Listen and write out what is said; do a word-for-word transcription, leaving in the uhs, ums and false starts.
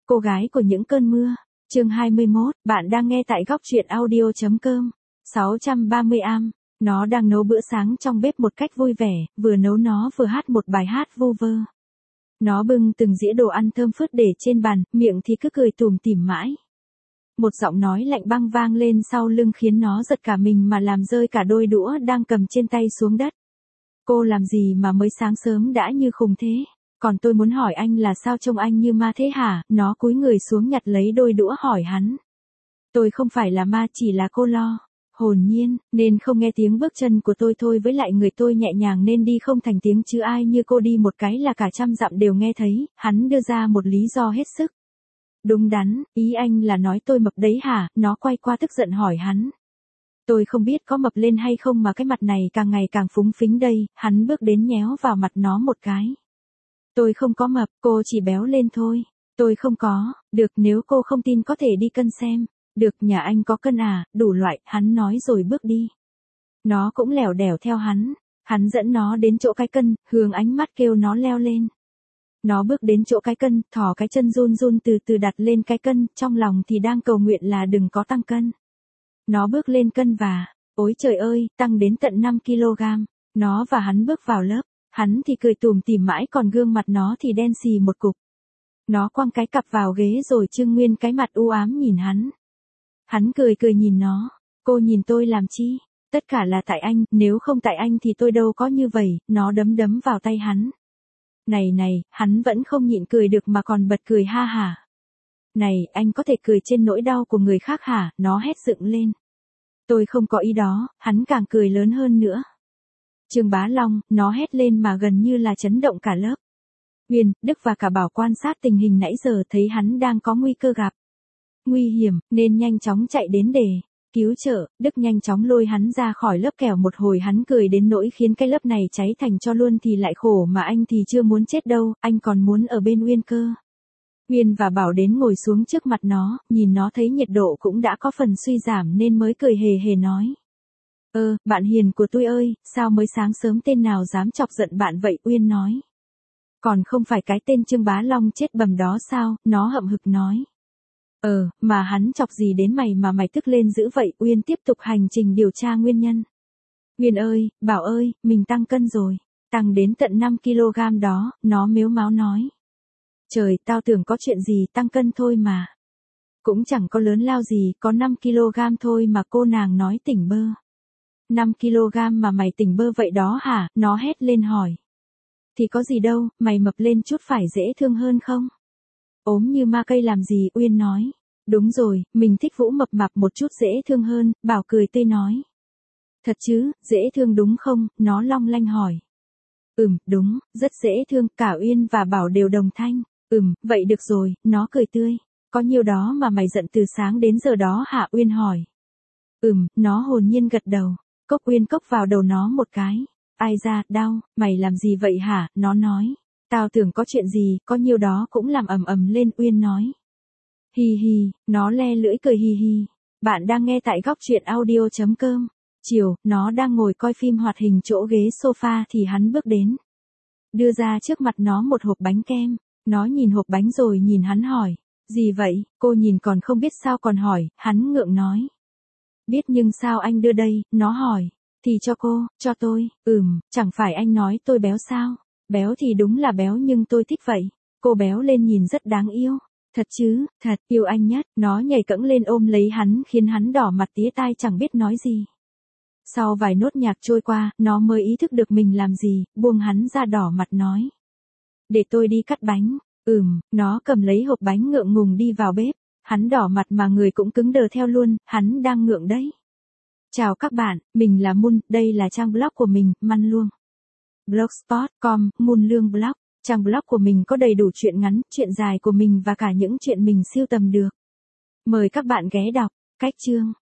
Cô gái của những cơn mưa. Chương hai mươi mốt, bạn đang nghe tại góc truyện audio.com. sáu trăm ba mươi am. Nó đang nấu bữa sáng trong bếp một cách vui vẻ, vừa nấu nó vừa hát một bài hát vu vơ. Nó bưng từng dĩa đồ ăn thơm phức để trên bàn, miệng thì cứ cười tủm tỉm mãi. Một giọng nói lạnh băng vang lên sau lưng khiến nó giật cả mình mà làm rơi cả đôi đũa đang cầm trên tay xuống đất. Cô làm gì mà mới sáng sớm đã như khùng thế? Còn tôi muốn hỏi anh là sao trông anh như ma thế hả? Nó cúi người xuống nhặt lấy đôi đũa hỏi hắn. Tôi không phải là ma, chỉ là cô lo. Hồn nhiên, nên không nghe tiếng bước chân của tôi thôi, với lại người tôi nhẹ nhàng nên đi không thành tiếng, chứ ai như cô đi một cái là cả trăm dặm đều nghe thấy. Hắn đưa ra một lý do hết sức đúng đắn. Ý anh là nói tôi mập đấy hả? Nó quay qua tức giận hỏi hắn. Tôi không biết có mập lên hay không mà cái mặt này càng ngày càng phúng phính đây. Hắn bước đến nhéo vào mặt nó một cái. Tôi không có mập, cô chỉ béo lên thôi. Tôi không có. Được, nếu cô không tin có thể đi cân xem. Được, nhà anh có cân à? Đủ loại, hắn nói rồi bước đi. Nó cũng lẻo đẻo theo hắn. Hắn dẫn nó đến chỗ cái cân, hướng ánh mắt kêu nó leo lên. Nó bước đến chỗ cái cân, thò cái chân run run từ từ đặt lên cái cân, trong lòng thì đang cầu nguyện là đừng có tăng cân. Nó bước lên cân và, ôi trời ơi, tăng đến tận năm ki lô gam. Nó và hắn bước vào lớp. Hắn thì cười tủm tỉm mãi, còn gương mặt nó thì đen xì một cục. Nó quăng cái cặp vào ghế rồi trưng nguyên cái mặt u ám nhìn hắn. Hắn cười cười nhìn nó. Cô nhìn tôi làm chi? Tất cả là tại anh, nếu không tại anh thì tôi đâu có như vậy. Nó đấm đấm vào tay hắn. Này này, hắn vẫn không nhịn cười được mà còn bật cười ha hả. Này, anh có thể cười trên nỗi đau của người khác hả? Nó hét dựng lên. Tôi không có ý đó. Hắn càng cười lớn hơn nữa. Trương Bá Long, nó hét lên mà gần như là chấn động cả lớp. Uyên, Đức và cả Bảo quan sát tình hình nãy giờ thấy hắn đang có nguy cơ gặp nguy hiểm, nên nhanh chóng chạy đến để cứu trợ. Đức nhanh chóng lôi hắn ra khỏi lớp, kẻo một hồi hắn cười đến nỗi khiến cái lớp này cháy thành tro luôn thì lại khổ, mà anh thì chưa muốn chết đâu, anh còn muốn ở bên Uyên cơ. Uyên và Bảo đến ngồi xuống trước mặt nó, nhìn nó thấy nhiệt độ cũng đã có phần suy giảm nên mới cười hề hề nói. Ơ, bạn hiền của tôi ơi, sao mới sáng sớm tên nào dám chọc giận bạn vậy? Uyên nói. Còn không phải cái tên Trương Bá Long chết bầm đó sao? Nó hậm hực nói. Ờ, mà hắn chọc gì đến mày mà mày tức lên dữ vậy? Uyên tiếp tục hành trình điều tra nguyên nhân. Uyên ơi, Bảo ơi, mình tăng cân rồi. Tăng đến tận năm ki lô gam đó, nó mếu máo nói. Trời, tao tưởng có chuyện gì, tăng cân thôi mà. Cũng chẳng có lớn lao gì, có năm ki lô gam thôi mà. Cô nàng nói tỉnh bơ. năm ki lô gam mà mày tỉnh bơ vậy đó hả? Nó hét lên hỏi. Thì có gì đâu, mày mập lên chút phải dễ thương hơn không? Ốm như ma cây làm gì? Uyên nói. Đúng rồi, mình thích Vũ mập mạp một chút dễ thương hơn. Bảo cười tươi nói. Thật chứ, dễ thương đúng không? Nó long lanh hỏi. Ừm, đúng, rất dễ thương. Cả Uyên và Bảo đều đồng thanh. Ừm, vậy được rồi. Nó cười tươi. Có nhiêu đó mà mày giận từ sáng đến giờ đó hả? Uyên hỏi. Ừm, nó hồn nhiên gật đầu. Cốc. Uyên cốc vào đầu nó một cái. Ai da, đau, mày làm gì vậy hả? Nó nói. Tao tưởng có chuyện gì, có nhiêu đó cũng làm ầm ầm lên. Uyên nói. Hi hi, nó le lưỡi cười hi hi. Bạn đang nghe tại góc truyện audio.com. Chiều, nó đang ngồi coi phim hoạt hình chỗ ghế sofa thì hắn bước đến. Đưa ra trước mặt nó một hộp bánh kem. Nó nhìn hộp bánh rồi nhìn hắn hỏi. Gì vậy? Cô nhìn còn không biết sao còn hỏi. Hắn ngượng nói. Biết nhưng sao anh đưa đây? Nó hỏi. Thì cho cô, cho tôi. Ừm, chẳng phải anh nói tôi béo sao? Béo thì đúng là béo nhưng tôi thích vậy. Cô béo lên nhìn rất đáng yêu. Thật chứ, thật, yêu anh nhất. Nó nhảy cẫng lên ôm lấy hắn khiến hắn đỏ mặt tía tai chẳng biết nói gì. Sau vài nốt nhạc trôi qua, nó mới ý thức được mình làm gì, buông hắn ra đỏ mặt nói. Để tôi đi cắt bánh. Ừm, nó cầm lấy hộp bánh ngượng ngùng đi vào bếp. Hắn đỏ mặt mà người cũng cứng đờ theo luôn, hắn đang ngượng đấy. Chào các bạn, mình là Mun, đây là trang blog của mình, Man Luông. blogspot chấm com, Mun Lương Blog. Trang blog của mình có đầy đủ truyện ngắn, truyện dài của mình và cả những chuyện mình sưu tầm được. Mời các bạn ghé đọc. Cách chương.